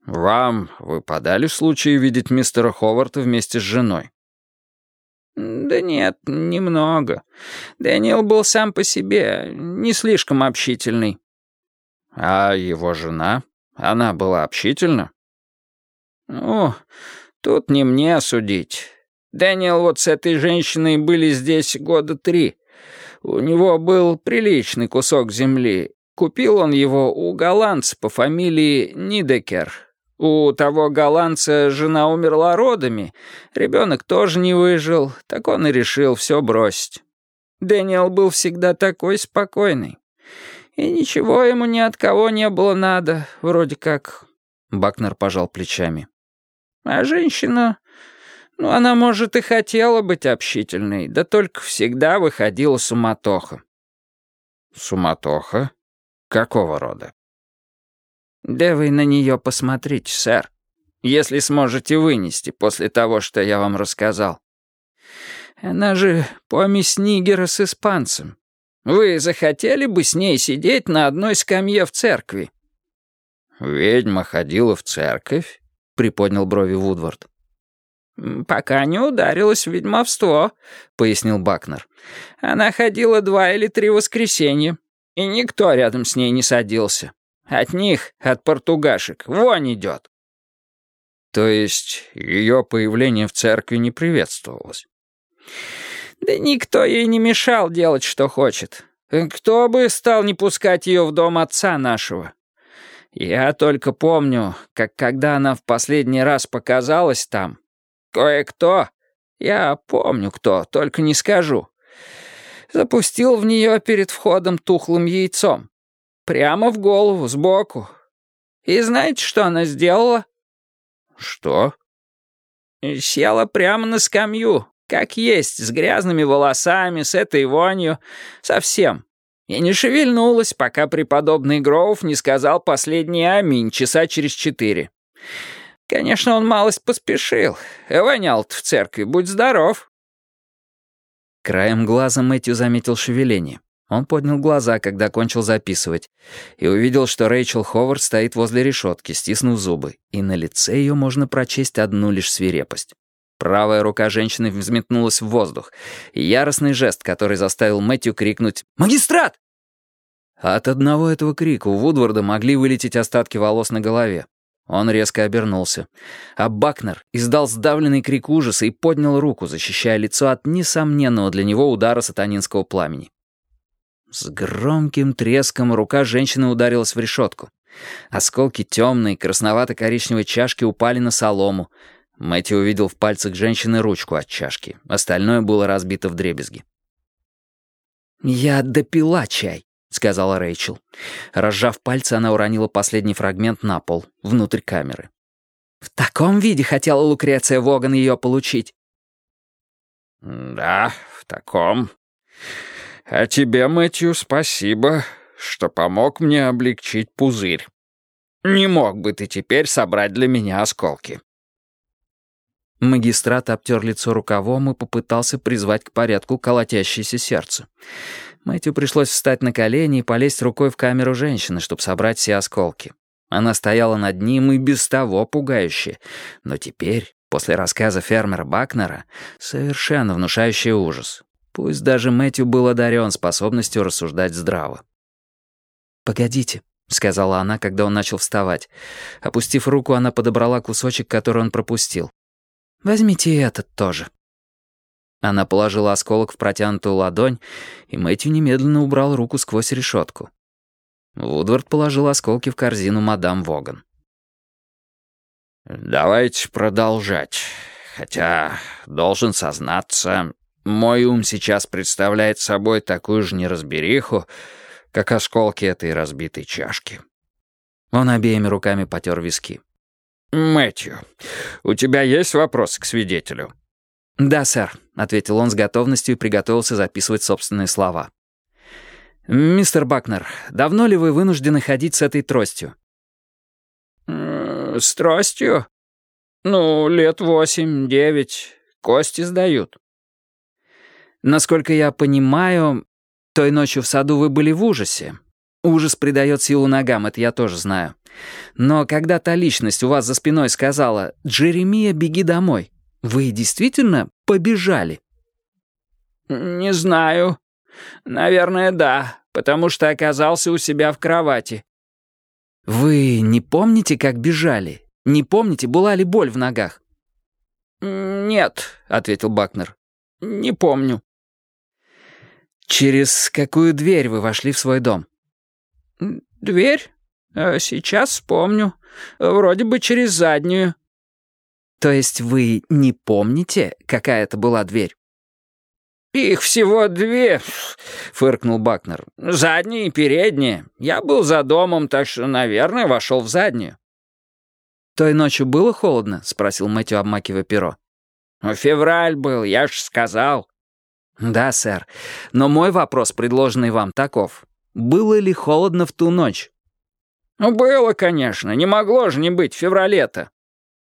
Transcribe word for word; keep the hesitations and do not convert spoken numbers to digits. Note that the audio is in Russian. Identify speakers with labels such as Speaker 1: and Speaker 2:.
Speaker 1: Вам выпадали случаи видеть мистера Ховарда вместе с женой?
Speaker 2: Да нет, немного. Дэниел был сам по себе, не слишком общительный.
Speaker 1: А его жена? Она была общительна?
Speaker 2: Ну, тут не мне судить. Дэниел вот с этой женщиной были здесь года три. У него был приличный кусок земли. Купил он его у голландца по фамилии Нидекер. У того голландца жена умерла родами, ребенок тоже не выжил, так он и решил все бросить. Дэниел был всегда такой спокойный. И ничего ему ни от кого не было надо, вроде как.
Speaker 1: Бакнер пожал плечами.
Speaker 2: А женщина, ну, она, может, и хотела быть общительной, да только всегда выходила суматоха.
Speaker 1: Суматоха? Какого рода?
Speaker 2: Да вы на нее посмотрите, сэр, если сможете вынести после того, что я вам рассказал. Она же помесь нигера с испанцем. Вы захотели бы с ней сидеть на одной скамье в церкви?
Speaker 1: «Ведьма ходила в церковь?» — приподнял брови Вудвард.
Speaker 2: «Пока не ударилась в ведьмовство», — пояснил Бакнер. «Она ходила два или три воскресенья, и никто рядом с ней не садился. От них, от португашек, вонь идет».
Speaker 1: То есть ее появление в церкви не приветствовалось?
Speaker 2: Да никто ей не мешал делать, что хочет. Кто бы стал не пускать ее в дом отца нашего? Я только помню, как когда она в последний раз показалась там, кое-кто, я помню кто, только не скажу, запустил в нее перед входом тухлым яйцом. Прямо в голову, сбоку. И знаете, что она сделала?
Speaker 1: Что?
Speaker 2: Села прямо на скамью, как есть, с грязными волосами, с этой вонью, совсем. И не шевельнулась, пока преподобный Гроув не сказал последний аминь часа через четыре. Конечно, он малость поспешил. Вонял-то в церкви, будь здоров.
Speaker 1: Краем глаза Мэтью заметил шевеление. Он поднял глаза, когда кончил записывать, и увидел, что Рэйчел Ховард стоит возле решетки, стиснув зубы, и на лице ее можно прочесть одну лишь свирепость. Правая рука женщины взметнулась в воздух, и яростный жест, который заставил Мэтью крикнуть «Магистрат!». От одного этого крика у Вудварда могли вылететь остатки волос на голове. Он резко обернулся. А Бакнер издал сдавленный крик ужаса и поднял руку, защищая лицо от несомненного для него удара сатанинского пламени. С громким треском рука женщины ударилась в решетку. Осколки темной, красновато-коричневой чашки упали на солому. Мэтью увидел в пальцах женщины ручку от чашки. Остальное было разбито вдребезги. «Я допила чай», — сказала Рэйчел. Разжав пальцы, она уронила последний фрагмент на пол, внутрь камеры. «В таком виде хотела Лукреция Воган ее получить». «Да, в таком. А тебе, Мэтью, спасибо, что помог мне облегчить пузырь. Не мог бы ты теперь собрать для меня осколки». Магистрат обтер лицо рукавом и попытался призвать к порядку колотящееся сердце. Мэтью пришлось встать на колени и полезть рукой в камеру женщины, чтобы собрать все осколки. Она стояла над ним и без того пугающая, но теперь, после рассказа фермера Бакнера, совершенно внушающая ужас. Пусть даже Мэтью был одарен способностью рассуждать здраво. «Погодите», — сказала она, когда он начал вставать. Опустив руку, она подобрала кусочек, который он пропустил. «Возьмите и этот тоже». Она положила осколок в протянутую ладонь, и Мэтью немедленно убрал руку сквозь решетку. Вудвард положил осколки в корзину мадам Воган. «Давайте продолжать. Хотя, должен сознаться, мой ум сейчас представляет собой такую же неразбериху, как осколки этой разбитой чашки». Он обеими руками потер виски. «Мэтью, у тебя есть вопросы к свидетелю?» «Да, сэр», — ответил он с готовностью и приготовился записывать собственные слова. «Мистер Бакнер, давно ли вы вынуждены ходить с этой тростью?»
Speaker 2: «С тростью? Ну, лет восемь-девять. Кости сдают».
Speaker 1: «Насколько я понимаю, той ночью в саду вы были в ужасе. Ужас придает силу ногам, это я тоже знаю. Но когда та личность у вас за спиной сказала «Джеремия, беги домой», вы действительно побежали?
Speaker 2: «Не знаю. Наверное, да, потому что оказался у себя в кровати».
Speaker 1: «Вы не помните, как бежали? Не помните, была ли боль в ногах?»
Speaker 2: «Нет», — ответил Бакнер. «Не помню».
Speaker 1: «Через какую дверь вы вошли в свой дом?»
Speaker 2: «Дверь? Сейчас вспомню. Вроде бы через заднюю».
Speaker 1: «То есть вы не помните, какая это была дверь?»
Speaker 2: «Их всего две», — фыркнул Бакнер. «Задняя и передняя. Я был за домом, так что, наверное, вошел в заднюю».
Speaker 1: «Той ночью было холодно?» — спросил Мэтью, обмакивая перо.
Speaker 2: «Февраль был, я ж сказал».
Speaker 1: «Да, сэр. Но мой вопрос, предложенный вам, таков. Было ли холодно в ту ночь?»
Speaker 2: «Было, конечно. Не могло же не быть в феврале-то».